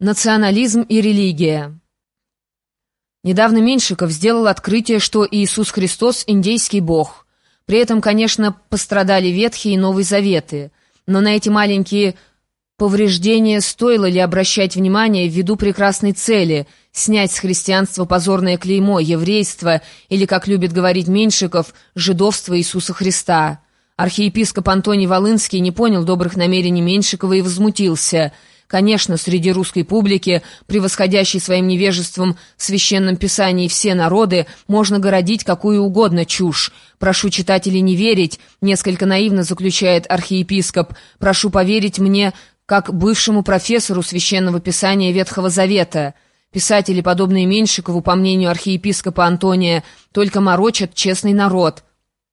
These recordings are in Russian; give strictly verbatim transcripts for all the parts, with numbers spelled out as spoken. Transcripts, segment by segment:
Национализм и религия. Недавно Меньшиков сделал открытие, что Иисус Христос – индейский бог. При этом, конечно, пострадали Ветхие и Новые Заветы. Но на эти маленькие повреждения стоило ли обращать внимание ввиду прекрасной цели – снять с христианства позорное клеймо, еврейство или, как любит говорить Меньшиков, жидовство Иисуса Христа. Архиепископ Антоний Волынский не понял добрых намерений Меньшикова и возмутился – Конечно, среди русской публики, превосходящей своим невежеством в священном писании все народы, можно городить какую угодно чушь. Прошу читателей не верить, несколько наивно заключает архиепископ, прошу поверить мне, как бывшему профессору священного писания Ветхого Завета. Писатели, подобные Меньшикову, по мнению архиепископа Антония, только морочат честный народ.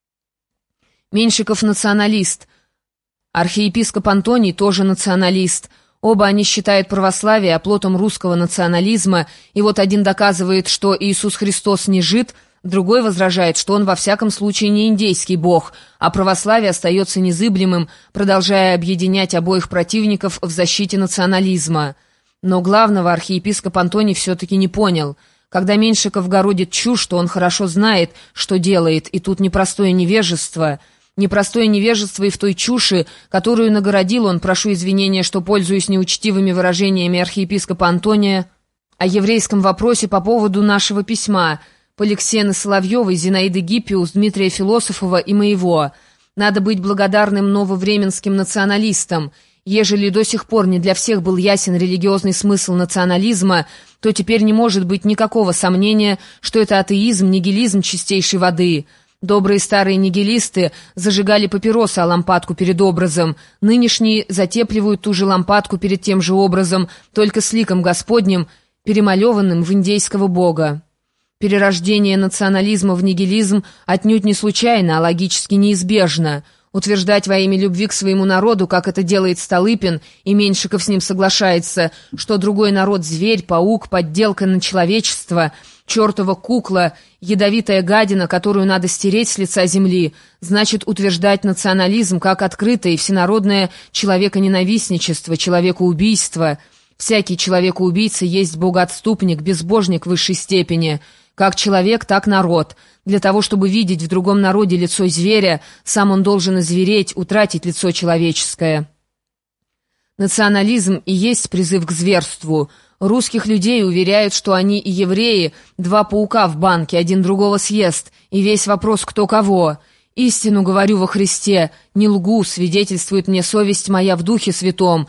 Меньшиков националист. Архиепископ Антоний тоже националист. Оба они считают православие оплотом русского национализма, и вот один доказывает, что Иисус Христос не жид, другой возражает, что он во всяком случае не индейский бог, а православие остается незыблемым, продолжая объединять обоих противников в защите национализма. Но главного архиепископ Антоний все-таки не понял. Когда Меньшиков городит чушь, что он хорошо знает, что делает, и тут непростое невежество – Непростое невежество и в той чуши, которую нагородил он, прошу извинения, что пользуюсь неучтивыми выражениями архиепископа Антония, о еврейском вопросе по поводу нашего письма, Поликсены Соловьевой, Зинаиды Гиппиус, Дмитрия Философова и моего. Надо быть благодарным нововременским националистам. Ежели до сих пор не для всех был ясен религиозный смысл национализма, то теперь не может быть никакого сомнения, что это атеизм, нигилизм чистейшей воды». Добрые старые нигилисты зажигали папиросы о лампадку перед образом, нынешние затепливают ту же лампадку перед тем же образом, только с ликом Господним, перемалеванным в индейского бога. Перерождение национализма в нигилизм отнюдь не случайно, а логически неизбежно. Утверждать во имя любви к своему народу, как это делает Столыпин, и Меньшиков с ним соглашается, что другой народ — зверь, паук, подделка на человечество, чертова кукла, ядовитая гадина, которую надо стереть с лица земли, значит утверждать национализм как открытое и всенародное человеконенавистничество, человекоубийство. Всякий человекоубийца есть богоотступник, безбожник в высшей степени. Как человек, так народ. Для того, чтобы видеть в другом народе лицо зверя, сам он должен озвереть, утратить лицо человеческое. Национализм и есть призыв к зверству. Русских людей уверяют, что они и евреи, два паука в банке, один другого съест, и весь вопрос кто кого. Истину говорю во Христе, не лгу, свидетельствует мне совесть моя в Духе Святом.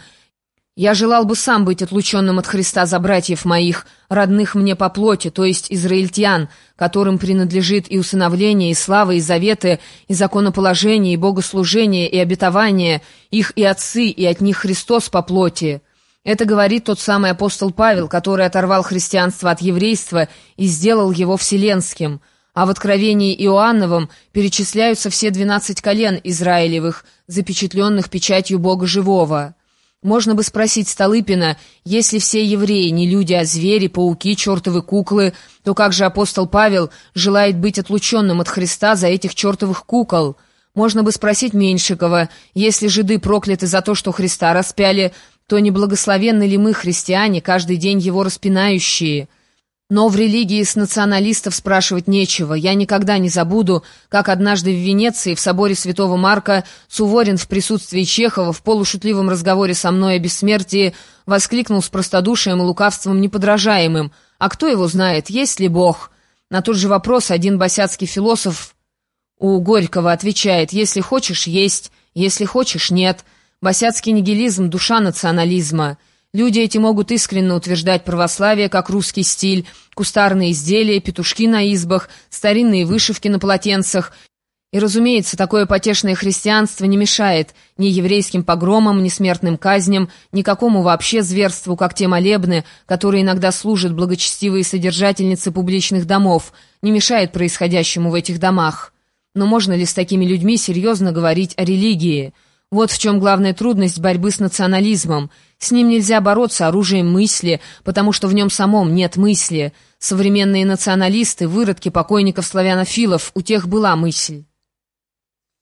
Я желал бы сам быть отлученным от Христа за братьев моих, родных мне по плоти, то есть израильтян, которым принадлежит и усыновление, и слава, и заветы, и законоположение, и богослужение, и обетование, их и отцы, и от них Христос по плоти. Это говорит тот самый апостол Павел, который оторвал христианство от еврейства и сделал его вселенским. А в Откровении Иоанновом перечисляются все двенадцать колен Израилевых, запечатленных печатью Бога Живого. Можно бы спросить Столыпина, если все евреи не люди, а звери, пауки, чертовы куклы, то как же апостол Павел желает быть отлученным от Христа за этих чертовых кукол? Можно бы спросить Меньшикова, если жиды прокляты за то, что Христа распяли, то не благословенны ли мы, христиане, каждый день его распинающие? Но в религии с националистов спрашивать нечего. Я никогда не забуду, как однажды в Венеции в соборе святого Марка Суворин в присутствии Чехова в полушутливом разговоре со мной о бессмертии воскликнул с простодушием и лукавством неподражаемым: «А кто его знает, есть ли Бог?» На тот же вопрос один босяцкий философ у Горького отвечает: «Если хочешь — есть, если хочешь — нет». Босяцкий нигилизм — душа национализма. Люди эти могут искренне утверждать православие как русский стиль, кустарные изделия, петушки на избах, старинные вышивки на полотенцах. И, разумеется, такое потешное христианство не мешает ни еврейским погромам, ни смертным казням, никакому вообще зверству, как те молебны, которые иногда служат благочестивые содержательницы публичных домов, не мешает происходящему в этих домах. Но можно ли с такими людьми серьезно говорить о религии? Вот в чем главная трудность борьбы с национализмом. С ним нельзя бороться оружием мысли, потому что в нем самом нет мысли. Современные националисты, выродки покойников-славянофилов, у тех была мысль.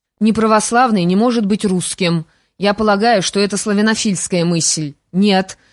Неправославный не может быть русским. Я полагаю, что это славянофильская мысль. Нет.